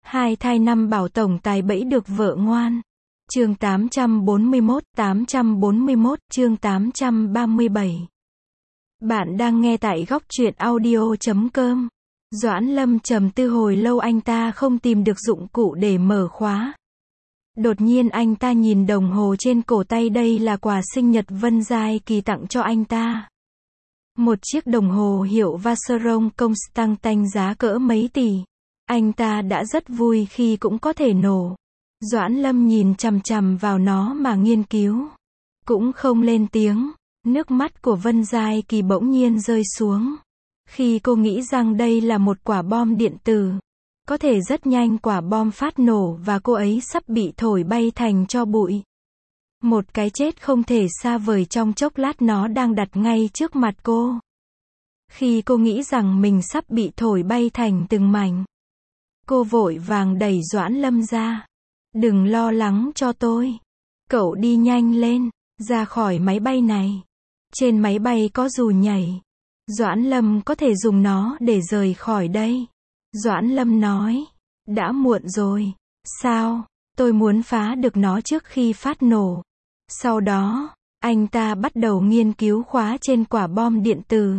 Hai thai năm bảo tổng tài bẫy được vợ ngoan. Chương 841, chương 837. Bạn đang nghe tại góc truyện audio.com. Doãn Lâm trầm tư hồi lâu, anh ta không tìm được dụng cụ để mở khóa. Đột nhiên anh ta nhìn đồng hồ trên cổ tay, đây là quà sinh nhật Vân Giai Kỳ tặng cho anh ta. Một chiếc đồng hồ hiệu Vacheron Constantin giá cỡ mấy tỷ. Anh ta đã rất vui khi cũng có thể nổ. Doãn Lâm nhìn chằm chằm vào nó mà nghiên cứu. Cũng không lên tiếng. Nước mắt của Vân Giai Kỳ bỗng nhiên rơi xuống. Khi cô nghĩ rằng đây là một quả bom điện tử. Có thể rất nhanh quả bom phát nổ và cô ấy sắp bị thổi bay thành tro bụi. Một cái chết không thể xa vời, trong chốc lát nó đang đặt ngay trước mặt cô. Khi cô nghĩ rằng mình sắp bị thổi bay thành từng mảnh, cô vội vàng đẩy Doãn Lâm ra. Đừng lo lắng cho tôi. Cậu đi nhanh lên, ra khỏi máy bay này. Trên máy bay có dù nhảy. Doãn Lâm có thể dùng nó để rời khỏi đây. Doãn Lâm nói. Đã muộn rồi. Sao? Tôi muốn phá được nó trước khi phát nổ. Sau đó, anh ta bắt đầu nghiên cứu khóa trên quả bom điện tử.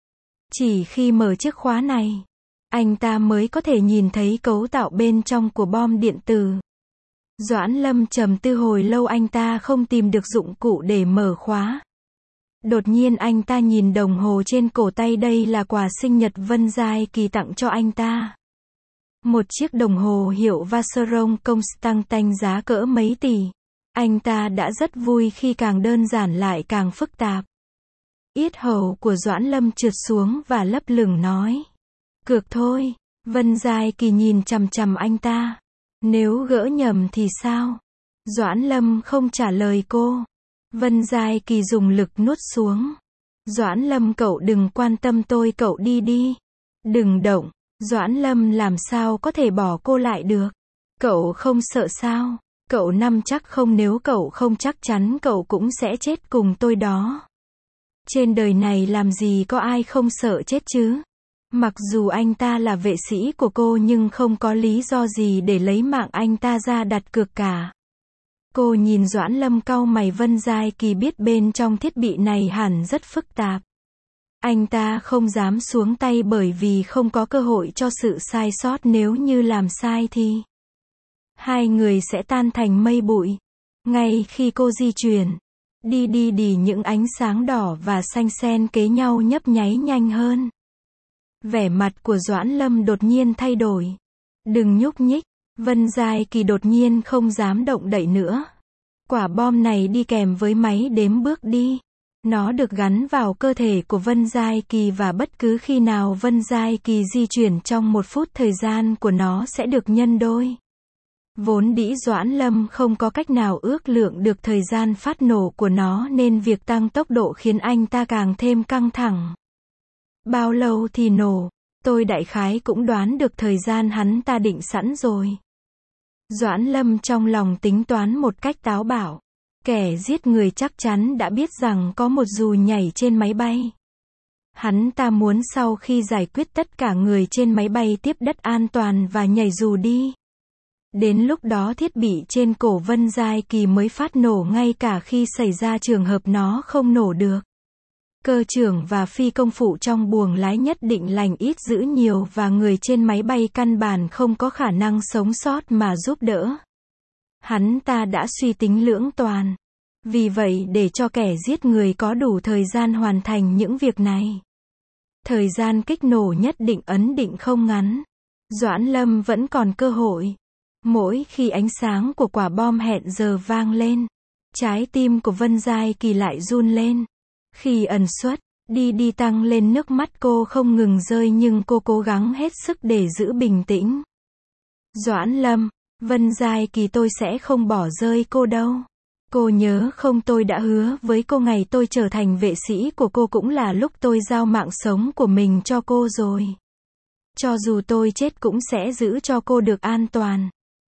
Chỉ khi mở chiếc khóa này, anh ta mới có thể nhìn thấy cấu tạo bên trong của bom điện tử. Doãn Lâm trầm tư hồi lâu, anh ta không tìm được dụng cụ để mở khóa. Đột nhiên anh ta nhìn đồng hồ trên cổ tay, đây là quà sinh nhật Vân Giai Kỳ tặng cho anh ta. Một chiếc đồng hồ hiệu Vacheron Constantin giá cỡ mấy tỷ. Anh ta đã rất vui khi càng đơn giản lại càng phức tạp. Yết hầu của Doãn Lâm trượt xuống và lấp lửng nói. Cược thôi. Vân Giai Kỳ nhìn chằm chằm anh ta. Nếu gỡ nhầm thì sao? Doãn Lâm không trả lời cô. Vân Giai Kỳ dùng lực nuốt xuống. Doãn Lâm, cậu đừng quan tâm tôi, cậu đi đi. Đừng động. Doãn Lâm làm sao có thể bỏ cô lại được? Cậu không sợ sao? Cậu nắm chắc không? Nếu cậu không chắc chắn cậu cũng sẽ chết cùng tôi đó. Trên đời này làm gì có ai không sợ chết chứ? Mặc dù anh ta là vệ sĩ của cô nhưng không có lý do gì để lấy mạng anh ta ra đặt cược cả. Cô nhìn Doãn Lâm cau mày. Vân Giai Kỳ biết bên trong thiết bị này hẳn rất phức tạp. Anh ta không dám xuống tay bởi vì không có cơ hội cho sự sai sót, nếu như làm sai thì hai người sẽ tan thành mây bụi. Ngay khi cô di chuyển, đi những ánh sáng đỏ và xanh xen kế nhau nhấp nháy nhanh hơn. Vẻ mặt của Doãn Lâm đột nhiên thay đổi. Đừng nhúc nhích. Vân Giai Kỳ đột nhiên không dám động đậy nữa. Quả bom này đi kèm với máy đếm bước đi. Nó được gắn vào cơ thể của Vân Giai Kỳ và bất cứ khi nào Vân Giai Kỳ di chuyển trong 1 phút, thời gian của nó sẽ được nhân đôi. Vốn dĩ Doãn Lâm không có cách nào ước lượng được thời gian phát nổ của nó, nên việc tăng tốc độ khiến anh ta càng thêm căng thẳng. Bao lâu thì nổ? Tôi đại khái cũng đoán được thời gian hắn ta định sẵn rồi. Doãn Lâm trong lòng tính toán một cách táo bạo. Kẻ giết người chắc chắn đã biết rằng có một dù nhảy trên máy bay. Hắn ta muốn sau khi giải quyết tất cả người trên máy bay tiếp đất an toàn và nhảy dù đi. Đến lúc đó thiết bị trên cổ Vân Giai Kỳ mới phát nổ, ngay cả khi xảy ra trường hợp nó không nổ được. Cơ trưởng và phi công phụ trong buồng lái nhất định lành ít dữ nhiều và người trên máy bay căn bản không có khả năng sống sót mà giúp đỡ. Hắn ta đã suy tính lưỡng toàn. Vì vậy để cho kẻ giết người có đủ thời gian hoàn thành những việc này, thời gian kích nổ nhất định ấn định không ngắn. Doãn Lâm vẫn còn cơ hội. Mỗi khi ánh sáng của quả bom hẹn giờ vang lên, trái tim của Vân Giai Kỳ lại run lên. Khi ẩn suất đi tăng lên, nước mắt cô không ngừng rơi nhưng cô cố gắng hết sức để giữ bình tĩnh. Doãn Lâm, Vân Giai Kỳ, tôi sẽ không bỏ rơi cô đâu. Cô nhớ không, tôi đã hứa với cô ngày tôi trở thành vệ sĩ của cô cũng là lúc tôi giao mạng sống của mình cho cô rồi. Cho dù tôi chết cũng sẽ giữ cho cô được an toàn.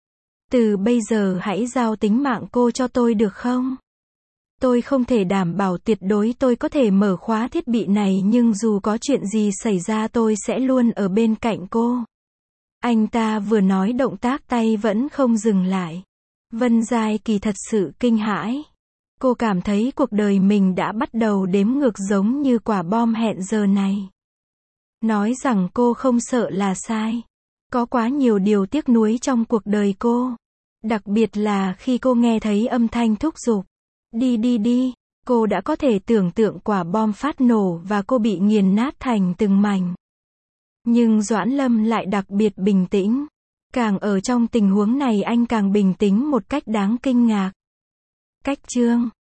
Từ bây giờ hãy giao tính mạng cô cho tôi được không? Tôi không thể đảm bảo tuyệt đối tôi có thể mở khóa thiết bị này, nhưng dù có chuyện gì xảy ra tôi sẽ luôn ở bên cạnh cô. Anh ta vừa nói động tác tay vẫn không dừng lại. Vân Giai Kỳ thật sự kinh hãi. Cô cảm thấy cuộc đời mình đã bắt đầu đếm ngược giống như quả bom hẹn giờ này. Nói rằng cô không sợ là sai. Có quá nhiều điều tiếc nuối trong cuộc đời cô. Đặc biệt là khi cô nghe thấy âm thanh thúc giục. Đi đi đi, cô đã có thể tưởng tượng quả bom phát nổ và cô bị nghiền nát thành từng mảnh. Nhưng Doãn Lâm lại đặc biệt bình tĩnh. Càng ở trong tình huống này anh càng bình tĩnh một cách đáng kinh ngạc. Cách chương